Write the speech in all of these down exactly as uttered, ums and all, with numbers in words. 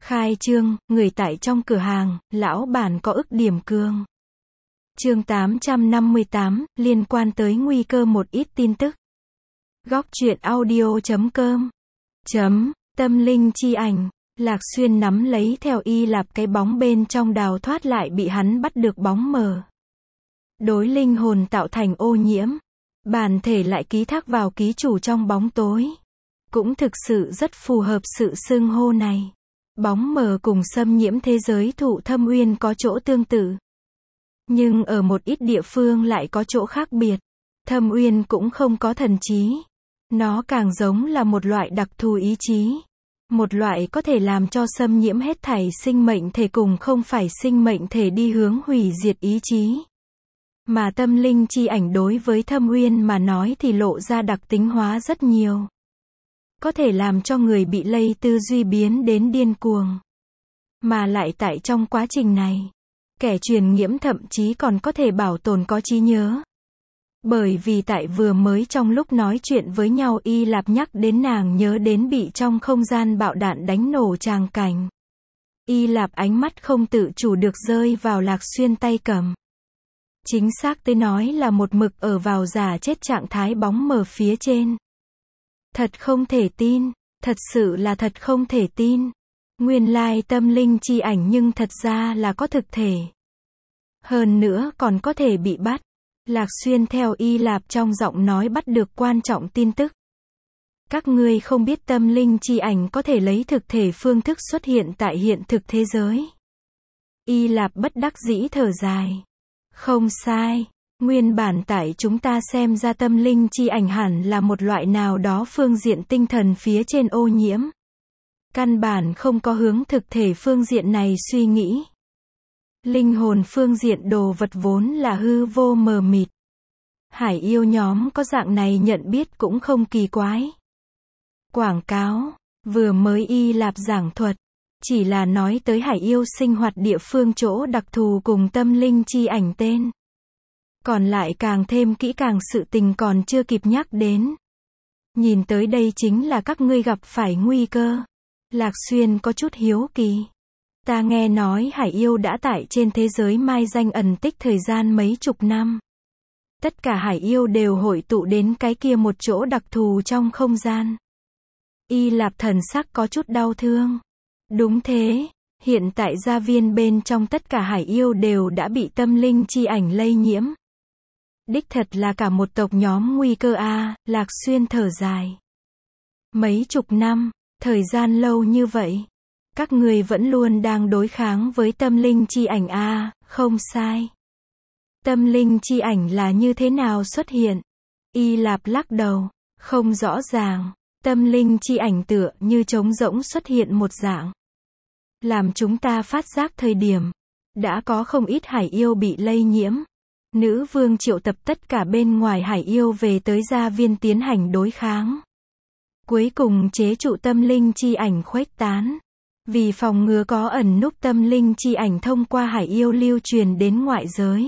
Khai trương, người tại trong cửa hàng, lão bản có ức điểm cường. Chương tám trăm năm mươi tám, liên quan tới nguy cơ một ít tin tức. Góc truyện audio chấm com. Chấm, tâm linh chi ảnh. Lạc Xuyên nắm lấy theo Y Lạp cái bóng bên trong đào thoát lại bị hắn bắt được bóng mờ. Đối linh hồn tạo thành ô nhiễm. Bản thể lại ký thác vào ký chủ trong bóng tối. Cũng thực sự rất phù hợp sự xưng hô này. Bóng mờ cùng xâm nhiễm thế giới thụ thâm uyên có chỗ tương tự. Nhưng ở một ít địa phương lại có chỗ khác biệt. Thâm uyên cũng không có thần trí. Nó càng giống là một loại đặc thù ý chí. Một loại có thể làm cho xâm nhiễm hết thảy sinh mệnh thể cùng không phải sinh mệnh thể đi hướng hủy diệt ý chí. Mà tâm linh chi ảnh đối với thâm uyên mà nói thì lộ ra đặc tính hóa rất nhiều. Có thể làm cho người bị lây tư duy biến đến điên cuồng. Mà lại tại trong quá trình này, kẻ truyền nhiễm thậm chí còn có thể bảo tồn có trí nhớ. Bởi vì tại vừa mới trong lúc nói chuyện với nhau Y Lạp nhắc đến nàng nhớ đến bị trong không gian bạo đạn đánh nổ tràng cảnh. Y Lạp ánh mắt không tự chủ được rơi vào Lạc Xuyên tay cầm. Chính xác tới nói là một mực ở vào giả chết trạng thái bóng mờ phía trên. Thật không thể tin, thật sự là thật không thể tin. Nguyên lai tâm linh chi ảnh nhưng thật ra là có thực thể. Hơn nữa còn có thể bị bắt. Lạc Xuyên theo Y Lạp trong giọng nói bắt được quan trọng tin tức. Các ngươi không biết tâm linh chi ảnh có thể lấy thực thể phương thức xuất hiện tại hiện thực thế giới. Y Lạp bất đắc dĩ thở dài. Không sai. Nguyên bản tại chúng ta xem ra tâm linh chi ảnh hẳn là một loại nào đó phương diện tinh thần phía trên ô nhiễm. Căn bản không có hướng thực thể phương diện này suy nghĩ. Linh hồn phương diện đồ vật vốn là hư vô mờ mịt. Hải yêu nhóm có dạng này nhận biết cũng không kỳ quái. Quảng cáo, vừa mới Y Lạp giảng thuật, chỉ là nói tới hải yêu sinh hoạt địa phương chỗ đặc thù cùng tâm linh chi ảnh tên. Còn lại càng thêm kỹ càng sự tình còn chưa kịp nhắc đến. Nhìn tới đây chính là các ngươi gặp phải nguy cơ. Lạc Xuyên có chút hiếu kỳ. Ta nghe nói hải yêu đã tại trên thế giới mai danh ẩn tích thời gian mấy chục năm. Tất cả hải yêu đều hội tụ đến cái kia một chỗ đặc thù trong không gian. Y Lạp thần sắc có chút đau thương. Đúng thế, hiện tại gia viên bên trong tất cả hải yêu đều đã bị tâm linh chi ảnh lây nhiễm. Đích thật là cả một tộc nhóm nguy cơ a, à, Lạc Xuyên thở dài. Mấy chục năm, thời gian lâu như vậy. Các người vẫn luôn đang đối kháng với tâm linh chi ảnh a, à, không sai. Tâm linh chi ảnh là như thế nào xuất hiện? Y Lạp lắc đầu, không rõ ràng. Tâm linh chi ảnh tựa như trống rỗng xuất hiện một dạng. Làm chúng ta phát giác thời điểm, đã có không ít hải yêu bị lây nhiễm. Nữ vương triệu tập tất cả bên ngoài hải yêu về tới gia viên tiến hành đối kháng. Cuối cùng chế trụ tâm linh chi ảnh khuếch tán. Vì phòng ngừa có ẩn núp tâm linh chi ảnh thông qua hải yêu lưu truyền đến ngoại giới.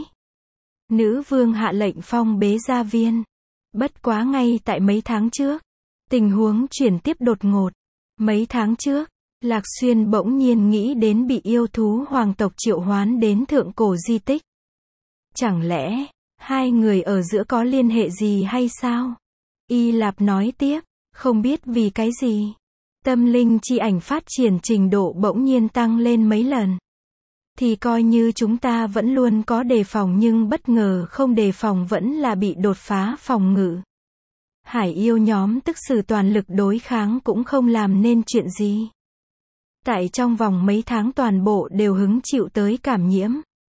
Nữ vương hạ lệnh phong bế gia viên. Bất quá ngay tại mấy tháng trước, tình huống chuyển tiếp đột ngột. Mấy tháng trước, Lạc Xuyên bỗng nhiên nghĩ đến bị yêu thú hoàng tộc triệu hoán đến thượng cổ di tích. Chẳng lẽ, hai người ở giữa có liên hệ gì hay sao? Y Lạp nói tiếp, không biết vì cái gì. Tâm linh chi ảnh phát triển trình độ bỗng nhiên tăng lên mấy lần. Thì coi như chúng ta vẫn luôn có đề phòng nhưng bất ngờ không đề phòng vẫn là bị đột phá phòng ngự. Hải yêu nhóm tức sử toàn lực đối kháng cũng không làm nên chuyện gì. Tại trong vòng mấy tháng toàn bộ đều hứng chịu tới cảm nhiễm.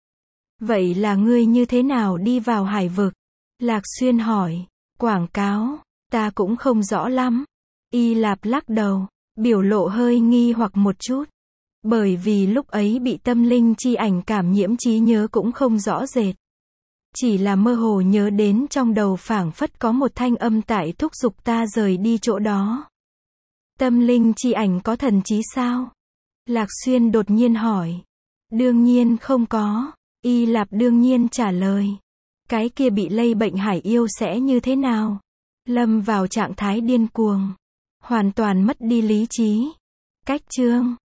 Vậy là ngươi như thế nào đi vào hải vực? Lạc Xuyên hỏi. Quảng cáo, ta cũng không rõ lắm. Y Lạp lắc đầu, biểu lộ hơi nghi hoặc một chút. Bởi vì lúc ấy bị tâm linh chi ảnh cảm nhiễm trí nhớ cũng không rõ rệt. Chỉ là mơ hồ nhớ đến trong đầu phảng phất có một thanh âm tại thúc giục ta rời đi chỗ đó. Tâm linh chi ảnh có thần trí sao? Lạc Xuyên đột nhiên hỏi. Đương nhiên không có. Y Lạp đương nhiên trả lời. Cái kia bị lây bệnh hải yêu sẽ như thế nào? Lâm vào trạng thái điên cuồng. Hoàn toàn mất đi lý trí. Cách chương.